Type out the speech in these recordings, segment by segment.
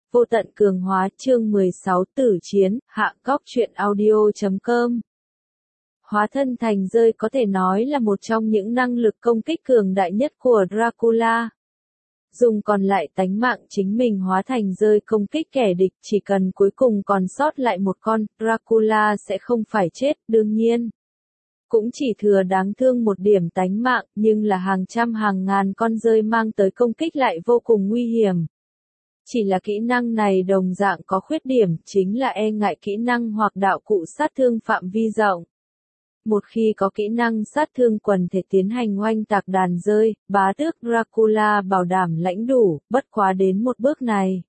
Vô tận cường hóa chương 16 tử chiến, hạ cóc truyện audio.com. Hóa thân thành rơi có thể nói là một trong những năng lực công kích cường đại nhất của Dracula. Dùng còn lại tánh mạng chính mình hóa thành rơi công kích kẻ địch, chỉ cần cuối cùng còn sót lại một con, Dracula sẽ không phải chết, đương nhiên. Cũng chỉ thừa đáng thương một điểm tánh mạng, nhưng là hàng trăm hàng ngàn con rơi mang tới công kích lại vô cùng nguy hiểm. Chỉ là kỹ năng này đồng dạng có khuyết điểm, chính là e ngại kỹ năng hoặc đạo cụ sát thương phạm vi rộng. Một khi có kỹ năng sát thương quần thể tiến hành oanh tạc đàn rơi, bá tước Dracula bảo đảm lãnh đủ, bất quá đến một bước này.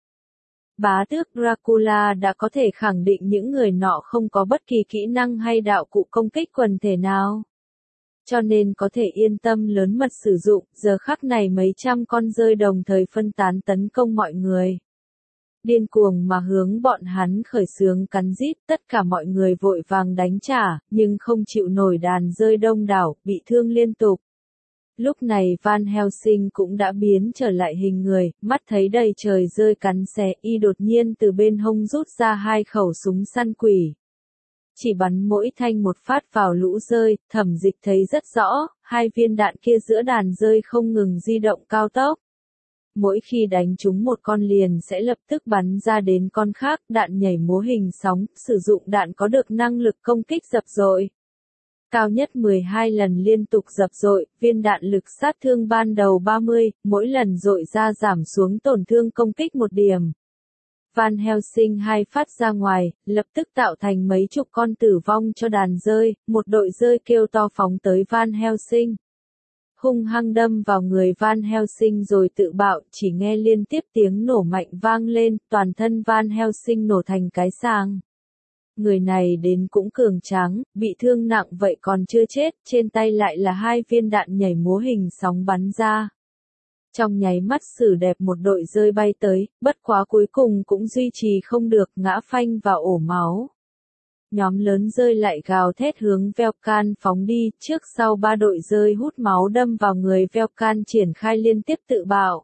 Bá tước Dracula đã có thể khẳng định những người nọ không có bất kỳ kỹ năng hay đạo cụ công kích quần thể nào. Cho nên có thể yên tâm lớn mật sử dụng, giờ khắc này mấy trăm con rơi đồng thời phân tán tấn công mọi người. Điên cuồng mà hướng bọn hắn khởi xướng cắn rít, tất cả mọi người vội vàng đánh trả, nhưng không chịu nổi đàn rơi đông đảo, bị thương liên tục. Lúc này Van Helsing cũng đã biến trở lại hình người, mắt thấy đầy trời rơi cắn xé, y đột nhiên từ bên hông rút ra hai khẩu súng săn quỷ. Chỉ bắn mỗi thanh một phát vào lũ rơi, Thẩm Dịch thấy rất rõ, hai viên đạn kia giữa đàn rơi không ngừng di động cao tốc. Mỗi khi đánh trúng một con liền sẽ lập tức bắn ra đến con khác, đạn nhảy múa hình sóng, sử dụng đạn có được năng lực công kích dập dội. Cao nhất 12 lần liên tục dập dội, viên đạn lực sát thương ban đầu 30, mỗi lần dội ra giảm xuống tổn thương công kích một điểm. Van Helsing hai phát ra ngoài, lập tức tạo thành mấy chục con tử vong cho đàn rơi, một đội rơi kêu to phóng tới Van Helsing. Hung hăng đâm vào người Van Helsing rồi tự bạo, chỉ nghe liên tiếp tiếng nổ mạnh vang lên, toàn thân Van Helsing nổ thành cái sàng. Người này đến cũng cường tráng, bị thương nặng vậy còn chưa chết, trên tay lại là hai viên đạn nhảy múa hình sóng bắn ra. Trong nháy mắt xử đẹp một đội rơi bay tới, bất quá cuối cùng cũng duy trì không được, ngã phanh vào ổ máu. Nhóm lớn rơi lại gào thét hướng Velkan phóng đi, trước sau ba đội rơi hút máu đâm vào người Velkan triển khai liên tiếp tự bạo.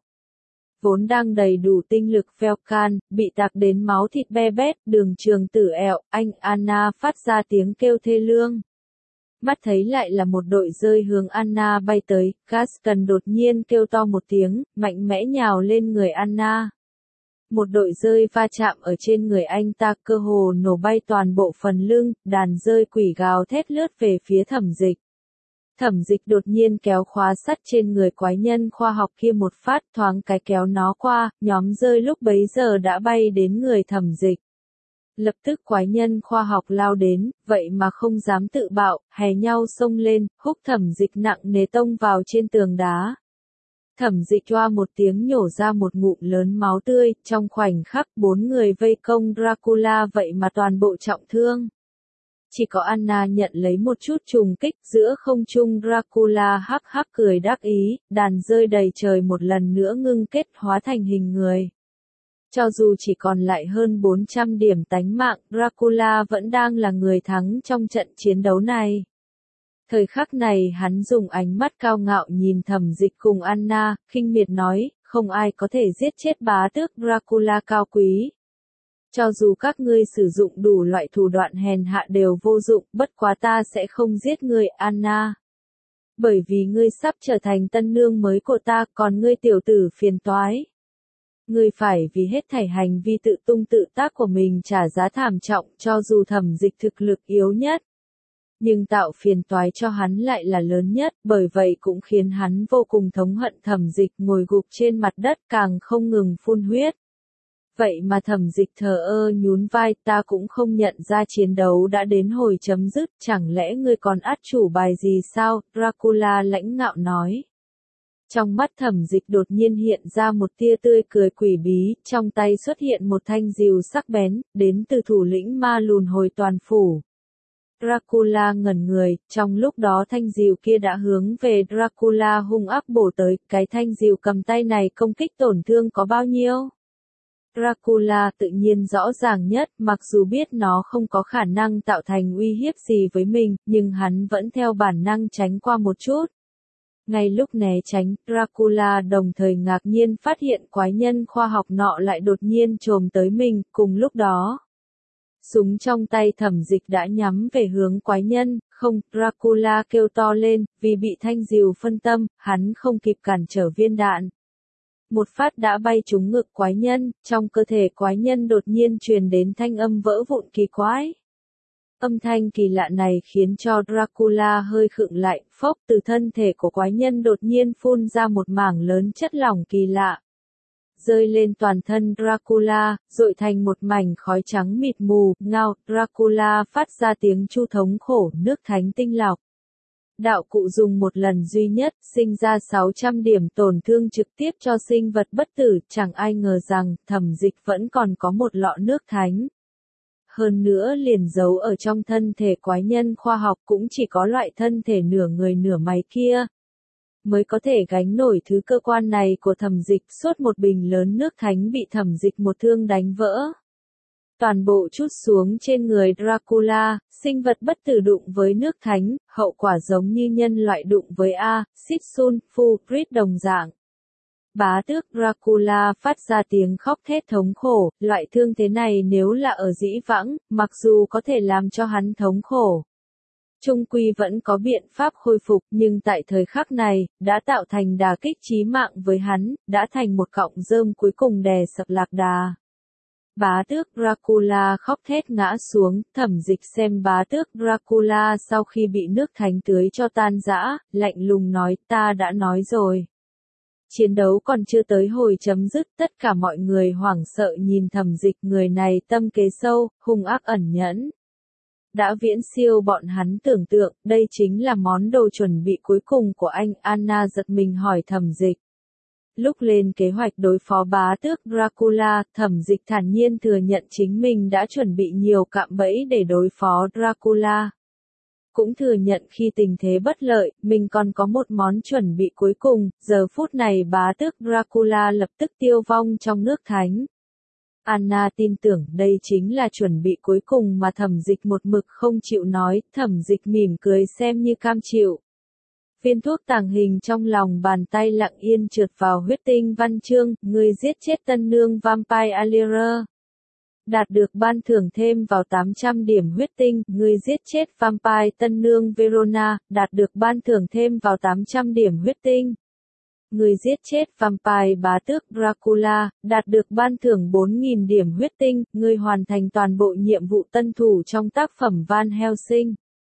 Vốn đang đầy đủ tinh lực Velkan, bị tạc đến máu thịt be bét, đường trường tử ẹo, anh Anna phát ra tiếng kêu thê lương. Mắt thấy lại là một đội rơi hướng Anna bay tới, Gaston đột nhiên kêu to một tiếng, mạnh mẽ nhào lên người Anna. Một đội rơi va chạm ở trên người anh ta, cơ hồ nổ bay toàn bộ phần lưng, đàn rơi quỷ gào thét lướt về phía Thẩm Dịch. Thẩm Dịch đột nhiên kéo khóa sắt trên người quái nhân khoa học kia một phát, thoáng cái kéo nó qua, nhóm rơi lúc bấy giờ đã bay đến người Thẩm Dịch. Lập tức quái nhân khoa học lao đến, vậy mà không dám tự bạo, hè nhau xông lên, húc Thẩm Dịch nặng nề tông vào trên tường đá. Thẩm Dịch choa một tiếng nhổ ra một ngụm lớn máu tươi, trong khoảnh khắc bốn người vây công Dracula vậy mà toàn bộ trọng thương. Chỉ có Anna nhận lấy một chút trùng kích, giữa không trung Dracula hắc hắc cười đắc ý, đàn rơi đầy trời một lần nữa ngưng kết hóa thành hình người. Cho dù chỉ còn lại hơn 400 điểm tánh mạng, Dracula vẫn đang là người thắng trong trận chiến đấu này. Thời khắc này hắn dùng ánh mắt cao ngạo nhìn Thẩm Dịch cùng Anna, khinh miệt nói, không ai có thể giết chết bá tước Dracula cao quý. Cho dù các ngươi sử dụng đủ loại thủ đoạn hèn hạ đều vô dụng, bất quá ta sẽ không giết ngươi Anna. Bởi vì ngươi sắp trở thành tân nương mới của ta, còn ngươi tiểu tử phiền toái. Ngươi phải vì hết thảy hành vi tự tung tự tác của mình trả giá thảm trọng, cho dù Thẩm Dịch thực lực yếu nhất. Nhưng tạo phiền toái cho hắn lại là lớn nhất, bởi vậy cũng khiến hắn vô cùng thống hận Thẩm Dịch, ngồi gục trên mặt đất càng không ngừng phun huyết. Vậy mà Thẩm Dịch thờ ơ nhún vai, ta cũng không nhận ra chiến đấu đã đến hồi chấm dứt, chẳng lẽ ngươi còn át chủ bài gì sao, Dracula lãnh ngạo nói. Trong mắt Thẩm Dịch đột nhiên hiện ra một tia tươi cười quỷ bí, trong tay xuất hiện một thanh rìu sắc bén, đến từ thủ lĩnh ma lùn hồi toàn phủ. Dracula ngẩn người, trong lúc đó thanh rìu kia đã hướng về Dracula hung ác bổ tới, cái thanh rìu cầm tay này công kích tổn thương có bao nhiêu? Dracula tự nhiên rõ ràng nhất, mặc dù biết nó không có khả năng tạo thành uy hiếp gì với mình, nhưng hắn vẫn theo bản năng tránh qua một chút. Ngay lúc né tránh, Dracula đồng thời ngạc nhiên phát hiện quái nhân khoa học nọ lại đột nhiên chồm tới mình, cùng lúc đó. Súng trong tay Thẩm Dịch đã nhắm về hướng quái nhân, không, Dracula kêu to lên, vì bị thanh diều phân tâm, hắn không kịp cản trở viên đạn. Một phát đã bay trúng ngực quái nhân, trong cơ thể quái nhân đột nhiên truyền đến thanh âm vỡ vụn kỳ quái. Âm thanh kỳ lạ này khiến cho Dracula hơi khựng lại, phốc, từ thân thể của quái nhân đột nhiên phun ra một mảng lớn chất lỏng kỳ lạ. Rơi lên toàn thân Dracula, dội thành một mảnh khói trắng mịt mù, ngao, Dracula phát ra tiếng chu thống khổ, nước thánh tinh lọc. Đạo cụ dùng một lần duy nhất, sinh ra 600 điểm tổn thương trực tiếp cho sinh vật bất tử, chẳng ai ngờ rằng, Thẩm Dịch vẫn còn có một lọ nước thánh. Hơn nữa liền giấu ở trong thân thể quái nhân khoa học cũng chỉ có loại thân thể nửa người nửa máy kia. Mới có thể gánh nổi thứ cơ quan này của Thẩm Dịch, suốt một bình lớn nước thánh bị Thẩm Dịch một thương đánh vỡ. Toàn bộ trút xuống trên người Dracula, sinh vật bất tử đụng với nước thánh, hậu quả giống như nhân loại đụng với acid sulfuric đồng dạng. Bá tước Dracula phát ra tiếng khóc thét thống khổ, loại thương thế này nếu là ở dĩ vãng, mặc dù có thể làm cho hắn thống khổ. Trung quy vẫn có biện pháp khôi phục, nhưng tại thời khắc này, đã tạo thành đả kích chí mạng với hắn, đã thành một cọng rơm cuối cùng đè sập lạc đà. Bá tước Dracula khóc thét ngã xuống, Thẩm Dịch xem bá tước Dracula sau khi bị nước thánh tưới cho tan rã, lạnh lùng nói, ta đã nói rồi. Chiến đấu còn chưa tới hồi chấm dứt, tất cả mọi người hoảng sợ nhìn Thẩm Dịch, người này tâm kế sâu, hung ác ẩn nhẫn. Đã viễn siêu bọn hắn tưởng tượng, đây chính là món đồ chuẩn bị cuối cùng của anh. Anna giật mình hỏi Thẩm Dịch. Lúc lên kế hoạch đối phó bá tước Dracula, Thẩm Dịch thản nhiên thừa nhận chính mình đã chuẩn bị nhiều cạm bẫy để đối phó Dracula. Cũng thừa nhận khi tình thế bất lợi, mình còn có một món chuẩn bị cuối cùng, giờ phút này bá tước Dracula lập tức tiêu vong trong nước thánh. Anna tin tưởng đây chính là chuẩn bị cuối cùng mà Thẩm Dịch một mực không chịu nói, Thẩm Dịch mỉm cười xem như cam chịu. Viên thuốc tàng hình trong lòng bàn tay lặng yên trượt vào huyết tinh văn chương, người giết chết tân nương Vampire Alira. Đạt được ban thưởng thêm vào 800 điểm huyết tinh, người giết chết Vampire tân nương Verona, đạt được ban thưởng thêm vào 800 điểm huyết tinh. Người giết chết Vampire bá tước Dracula, đạt được ban thưởng 4.000 điểm huyết tinh, người hoàn thành toàn bộ nhiệm vụ tân thủ trong tác phẩm Van Helsing.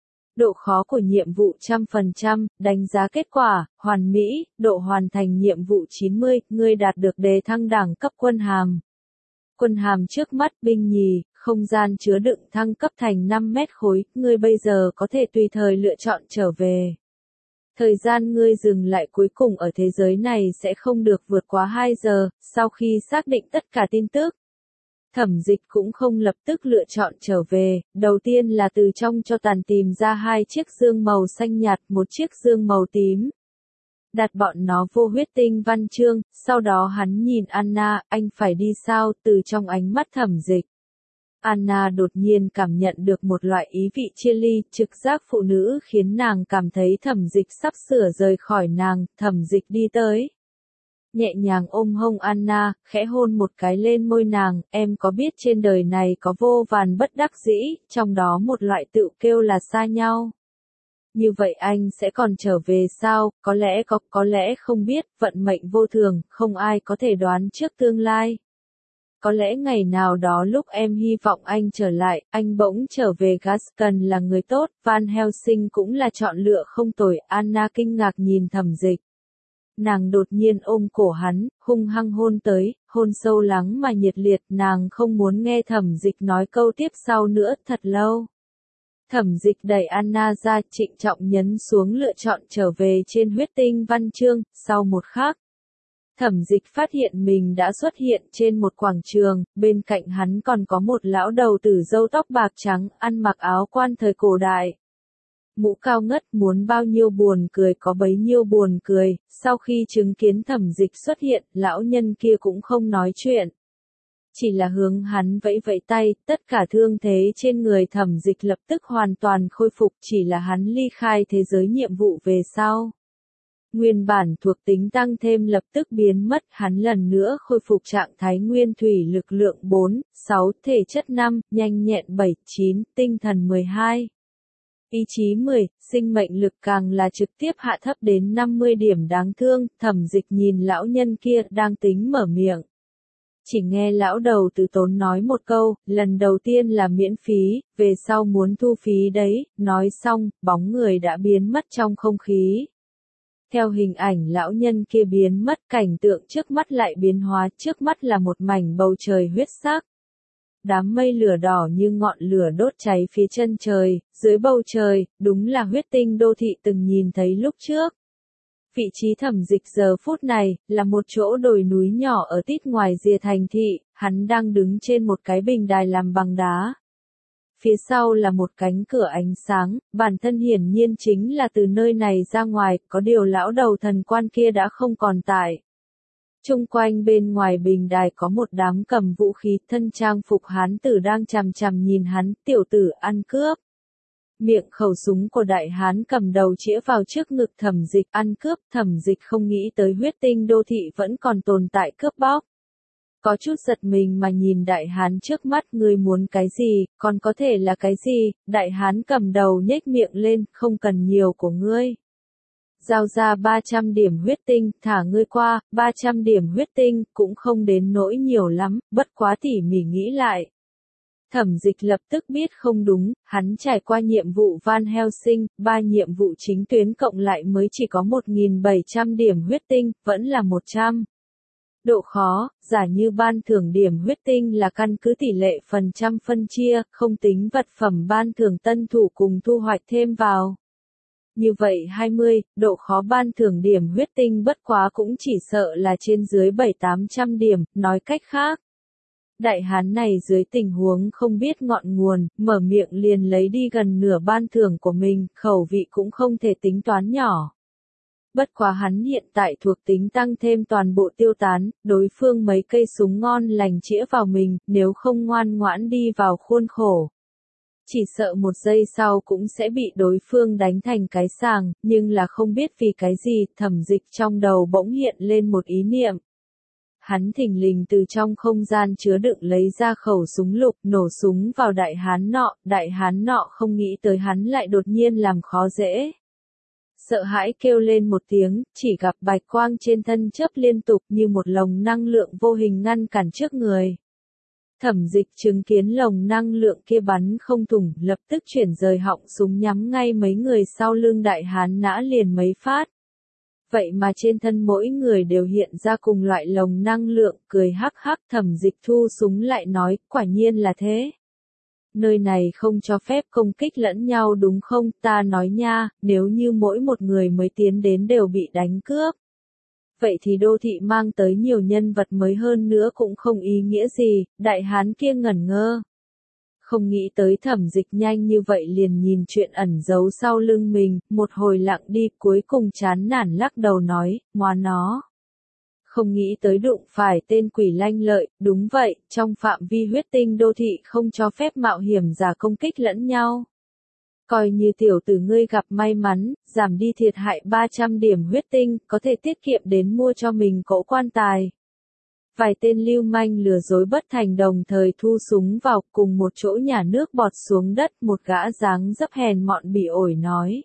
Độ khó của nhiệm vụ 100%, đánh giá kết quả, hoàn mỹ, độ hoàn thành nhiệm vụ 90, người đạt được đề thăng đẳng cấp quân hàm. Quân hàm trước mắt binh nhì, không gian chứa đựng thăng cấp thành 5 mét khối, ngươi bây giờ có thể tùy thời lựa chọn trở về. Thời gian ngươi dừng lại cuối cùng ở thế giới này sẽ không được vượt quá 2 giờ, sau khi xác định tất cả tin tức. Thẩm Dịch cũng không lập tức lựa chọn trở về, đầu tiên là từ trong cho tàn tìm ra 2 chiếc dương màu xanh nhạt, một chiếc dương màu tím. Đặt bọn nó vô huyết tinh văn chương, sau đó hắn nhìn Anna, anh phải đi sao, từ trong ánh mắt Thẩm Dịch. Anna đột nhiên cảm nhận được một loại ý vị chia ly, trực giác phụ nữ khiến nàng cảm thấy Thẩm Dịch sắp sửa rời khỏi nàng, Thẩm Dịch đi tới. Nhẹ nhàng ôm hông Anna, khẽ hôn một cái lên môi nàng, em có biết trên đời này có vô vàn bất đắc dĩ, trong đó một loại tự kêu là xa nhau. Như vậy anh sẽ còn trở về sao, có lẽ không biết, vận mệnh vô thường, không ai có thể đoán trước tương lai. Có lẽ ngày nào đó lúc em hy vọng anh trở lại, anh bỗng trở về Gascon là người tốt, Van Helsing cũng là chọn lựa không tồi, Anna kinh ngạc nhìn Thẩm Dịch. Nàng đột nhiên ôm cổ hắn, hung hăng hôn tới, hôn sâu lắng mà nhiệt liệt, nàng không muốn nghe Thẩm Dịch nói câu tiếp sau nữa, thật lâu. Thẩm Dịch đẩy Anna ra, trịnh trọng nhấn xuống lựa chọn trở về trên huyết tinh văn chương, sau một khắc. Thẩm Dịch phát hiện mình đã xuất hiện trên một quảng trường, bên cạnh hắn còn có một lão đầu tử râu tóc bạc trắng, ăn mặc áo quan thời cổ đại. Mũ cao ngất, muốn bao nhiêu buồn cười có bấy nhiêu buồn cười, sau khi chứng kiến Thẩm Dịch xuất hiện, lão nhân kia cũng không nói chuyện. Chỉ là hướng hắn vẫy vẫy tay, tất cả thương thế trên người Thẩm Dịch lập tức hoàn toàn khôi phục, chỉ là hắn ly khai thế giới nhiệm vụ về sau. Nguyên bản thuộc tính tăng thêm lập tức biến mất, hắn lần nữa khôi phục trạng thái nguyên thủy, lực lượng 4, 6, thể chất 5, nhanh nhẹn 7, 9, tinh thần 12. Ý chí 10, sinh mệnh lực càng là trực tiếp hạ thấp đến 50 điểm đáng thương. Thẩm Dịch nhìn lão nhân kia đang tính mở miệng. Chỉ nghe lão đầu từ tốn nói một câu, lần đầu tiên là miễn phí, về sau muốn thu phí đấy, nói xong, bóng người đã biến mất trong không khí. Theo hình ảnh lão nhân kia biến mất, cảnh tượng trước mắt lại biến hóa, trước mắt là một mảnh bầu trời huyết sắc. Đám mây lửa đỏ như ngọn lửa đốt cháy phía chân trời, dưới bầu trời, đúng là huyết tinh đô thị từng nhìn thấy lúc trước. Vị trí Thẩm Dịch giờ phút này, là một chỗ đồi núi nhỏ ở tít ngoài rìa thành thị, hắn đang đứng trên một cái bình đài làm bằng đá. Phía sau là một cánh cửa ánh sáng, bản thân hiển nhiên chính là từ nơi này ra ngoài, có điều lão đầu thần quan kia đã không còn tại. Chung quanh bên ngoài bình đài có một đám cầm vũ khí, thân trang phục hán tử đang chằm chằm nhìn hắn, tiểu tử ăn cướp. Miệng khẩu súng của đại hán cầm đầu chĩa vào trước ngực Thẩm Dịch, ăn cướp. Thẩm Dịch không nghĩ tới huyết tinh đô thị vẫn còn tồn tại cướp bóc. Có chút giật mình mà nhìn đại hán trước mắt, ngươi muốn cái gì, còn có thể là cái gì. Đại hán cầm đầu nhếch miệng lên, không cần nhiều của ngươi. Giao ra 300 điểm huyết tinh, thả ngươi qua. 300 điểm huyết tinh, cũng không đến nỗi nhiều lắm, bất quá tỉ mỉ nghĩ lại. Thẩm Dịch lập tức biết không đúng, hắn trải qua nhiệm vụ Van Helsing, 3 nhiệm vụ chính tuyến cộng lại mới chỉ có 1.700 điểm huyết tinh, vẫn là 100. Độ khó, giả như ban thưởng điểm huyết tinh là căn cứ tỷ lệ phần trăm phân chia, không tính vật phẩm ban thưởng tân thủ cùng thu hoạch thêm vào. Như vậy 20, độ khó ban thưởng điểm huyết tinh bất quá cũng chỉ sợ là trên dưới 7-800 điểm, nói cách khác. Đại hán này dưới tình huống không biết ngọn nguồn, mở miệng liền lấy đi gần nửa ban thưởng của mình, khẩu vị cũng không thể tính toán nhỏ. Bất quá hắn hiện tại thuộc tính tăng thêm toàn bộ tiêu tán, đối phương mấy cây súng ngon lành chĩa vào mình, nếu không ngoan ngoãn đi vào khuôn khổ. Chỉ sợ một giây sau cũng sẽ bị đối phương đánh thành cái sàng, nhưng là không biết vì cái gì, Thẩm Dịch trong đầu bỗng hiện lên một ý niệm. Hắn thình lình từ trong không gian chứa đựng lấy ra khẩu súng lục, nổ súng vào đại hán nọ không nghĩ tới hắn lại đột nhiên làm khó dễ. Sợ hãi kêu lên một tiếng, chỉ gặp bạch quang trên thân chớp liên tục như một lồng năng lượng vô hình ngăn cản trước người. Thẩm Dịch chứng kiến lồng năng lượng kia bắn không thủng, lập tức chuyển rời họng súng nhắm ngay mấy người sau lưng đại hán nã liền mấy phát. Vậy mà trên thân mỗi người đều hiện ra cùng loại lồng năng lượng, cười hắc hắc. Thẩm Dịch thu súng lại nói, quả nhiên là thế. Nơi này không cho phép công kích lẫn nhau đúng không, ta nói nha, nếu như mỗi một người mới tiến đến đều bị đánh cướp. Vậy thì đô thị mang tới nhiều nhân vật mới hơn nữa cũng không ý nghĩa gì, đại hán kia ngẩn ngơ. Không nghĩ tới Thẩm Dịch nhanh như vậy liền nhìn chuyện ẩn giấu sau lưng mình, một hồi lặng đi, cuối cùng chán nản lắc đầu nói, ngoa nó. Không nghĩ tới đụng phải tên quỷ lanh lợi, đúng vậy, trong phạm vi huyết tinh đô thị không cho phép mạo hiểm giả công kích lẫn nhau. Coi như tiểu tử ngươi gặp may mắn, giảm đi thiệt hại 300 điểm huyết tinh, có thể tiết kiệm đến mua cho mình cỗ quan tài. Vài tên lưu manh lừa dối bất thành đồng thời thu súng vào cùng một chỗ nhả nước bọt xuống đất, một gã dáng dấp hèn mọn bỉ ổi nói.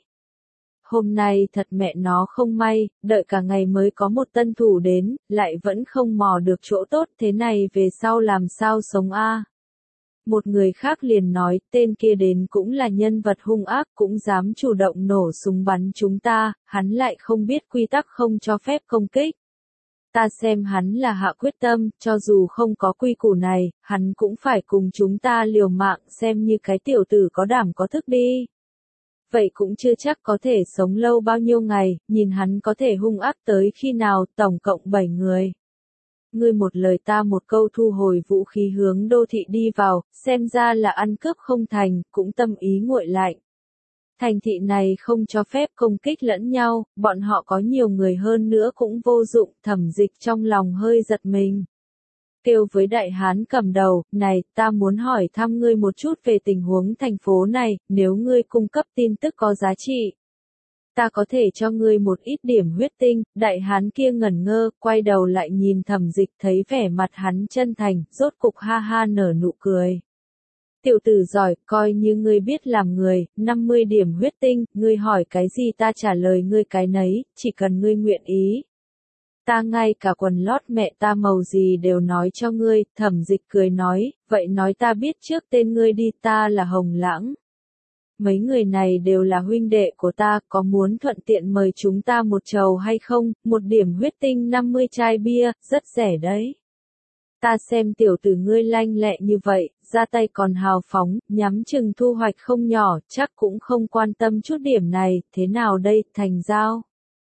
Hôm nay thật mẹ nó không may, đợi cả ngày mới có một tân thủ đến, lại vẫn không mò được chỗ tốt thế này về sau làm sao sống a? Một người khác liền nói, tên kia đến cũng là nhân vật hung ác, cũng dám chủ động nổ súng bắn chúng ta, hắn lại không biết quy tắc không cho phép công kích. Ta xem hắn là hạ quyết tâm, cho dù không có quy củ này, hắn cũng phải cùng chúng ta liều mạng, xem như cái tiểu tử có đảm có thức đi. Vậy cũng chưa chắc có thể sống lâu bao nhiêu ngày, nhìn hắn có thể hung ác tới khi nào, tổng cộng 7 người. Ngươi một lời ta một câu thu hồi vũ khí hướng đô thị đi vào, xem ra là ăn cướp không thành, cũng tâm ý nguội lạnh. Thành thị này không cho phép công kích lẫn nhau, bọn họ có nhiều người hơn nữa cũng vô dụng, Thẩm Dịch trong lòng hơi giật mình. Kêu với đại hán cầm đầu, này, ta muốn hỏi thăm ngươi một chút về tình huống thành phố này, nếu ngươi cung cấp tin tức có giá trị. Ta có thể cho ngươi một ít điểm huyết tinh, đại hán kia ngẩn ngơ, quay đầu lại nhìn Thẩm Dịch thấy vẻ mặt hắn chân thành, rốt cục ha ha nở nụ cười. Tiểu tử giỏi, coi như ngươi biết làm người, 50 điểm huyết tinh, ngươi hỏi cái gì ta trả lời ngươi cái nấy, chỉ cần ngươi nguyện ý. Ta ngay cả quần lót mẹ ta màu gì đều nói cho ngươi, Thẩm Dịch cười nói, vậy nói ta biết trước tên ngươi đi, ta là Hồng Lãng. Mấy người này đều là huynh đệ của ta, có muốn thuận tiện mời chúng ta một chầu hay không, một điểm huyết tinh 50 chai bia, rất rẻ đấy. Ta xem tiểu tử ngươi lanh lẹ như vậy, ra tay còn hào phóng, nhắm chừng thu hoạch không nhỏ, chắc cũng không quan tâm chút điểm này, thế nào đây, thành giao.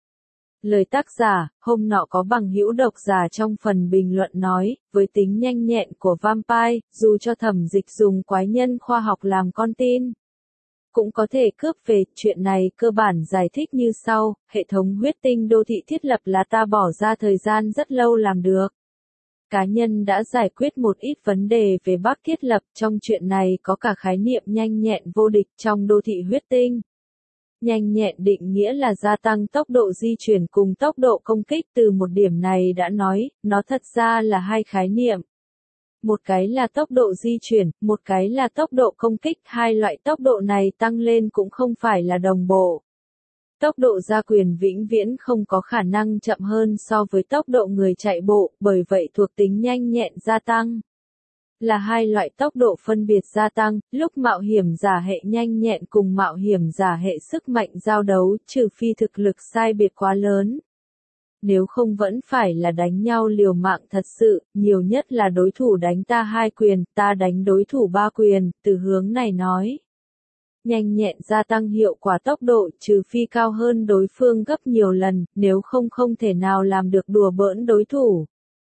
Lời tác giả, hôm nọ có bằng hữu độc giả trong phần bình luận nói, với tính nhanh nhẹn của vampire, dù cho Thẩm Dịch dùng quái nhân khoa học làm con tin, cũng có thể cướp về. Chuyện này cơ bản giải thích như sau, hệ thống huyết tinh đô thị thiết lập là ta bỏ ra thời gian rất lâu làm được. Cá nhân đã giải quyết một ít vấn đề về bug thiết lập, trong chuyện này có cả khái niệm nhanh nhẹn vô địch trong đô thị huyết tinh. Nhanh nhẹn định nghĩa là gia tăng tốc độ di chuyển cùng tốc độ công kích, từ một điểm này đã nói, nó thật ra là hai khái niệm. Một cái là tốc độ di chuyển, một cái là tốc độ công kích, hai loại tốc độ này tăng lên cũng không phải là đồng bộ. Tốc độ gia quyền vĩnh viễn không có khả năng chậm hơn so với tốc độ người chạy bộ, bởi vậy thuộc tính nhanh nhẹn gia tăng là hai loại tốc độ phân biệt gia tăng, lúc mạo hiểm giả hệ nhanh nhẹn cùng mạo hiểm giả hệ sức mạnh giao đấu, trừ phi thực lực sai biệt quá lớn. Nếu không vẫn phải là đánh nhau liều mạng thật sự, nhiều nhất là đối thủ đánh ta 2 quyền, ta đánh đối thủ 3 quyền, từ hướng này nói. Nhanh nhẹn gia tăng hiệu quả tốc độ, trừ phi cao hơn đối phương gấp nhiều lần, nếu không không thể nào làm được đùa bỡn đối thủ.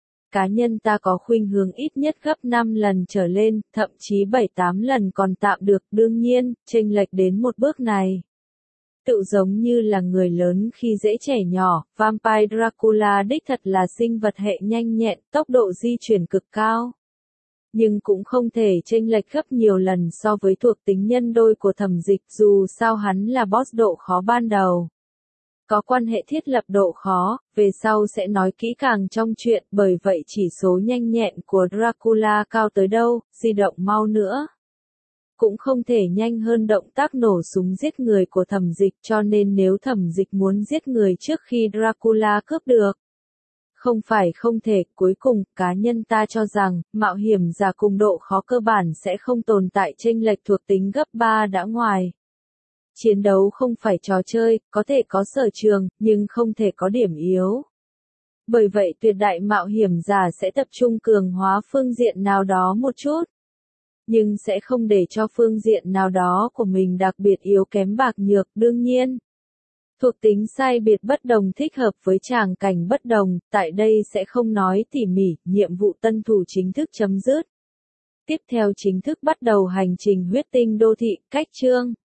Cá nhân ta có khuynh hướng ít nhất gấp 5 lần trở lên, thậm chí 7-8 lần còn tạm được, đương nhiên, chênh lệch đến một bước này. Tự giống như là người lớn khi dễ trẻ nhỏ, Vampire Dracula đích thật là sinh vật hệ nhanh nhẹn, tốc độ di chuyển cực cao. Nhưng cũng không thể chênh lệch gấp nhiều lần so với thuộc tính nhân đôi của Thẩm Dịch, dù sao hắn là boss độ khó ban đầu. Có quan hệ thiết lập độ khó, về sau sẽ nói kỹ càng trong chuyện, bởi vậy chỉ số nhanh nhẹn của Dracula cao tới đâu, di động mau nữa. Cũng không thể nhanh hơn động tác nổ súng giết người của Thẩm Dịch, cho nên nếu Thẩm Dịch muốn giết người trước khi Dracula cướp được. Không phải không thể, cuối cùng, cá nhân ta cho rằng, mạo hiểm giả cùng độ khó cơ bản sẽ không tồn tại chênh lệch thuộc tính gấp 3 đã ngoài. Chiến đấu không phải trò chơi, có thể có sở trường, nhưng không thể có điểm yếu. Bởi vậy tuyệt đại mạo hiểm giả sẽ tập trung cường hóa phương diện nào đó một chút. Nhưng sẽ không để cho phương diện nào đó của mình đặc biệt yếu kém bạc nhược, đương nhiên. Thuộc tính sai biệt bất đồng thích hợp với tràng cảnh bất đồng, tại đây sẽ không nói tỉ mỉ, nhiệm vụ tân thủ chính thức chấm dứt. Tiếp theo chính thức bắt đầu hành trình huyết tinh đô thị, cách chương.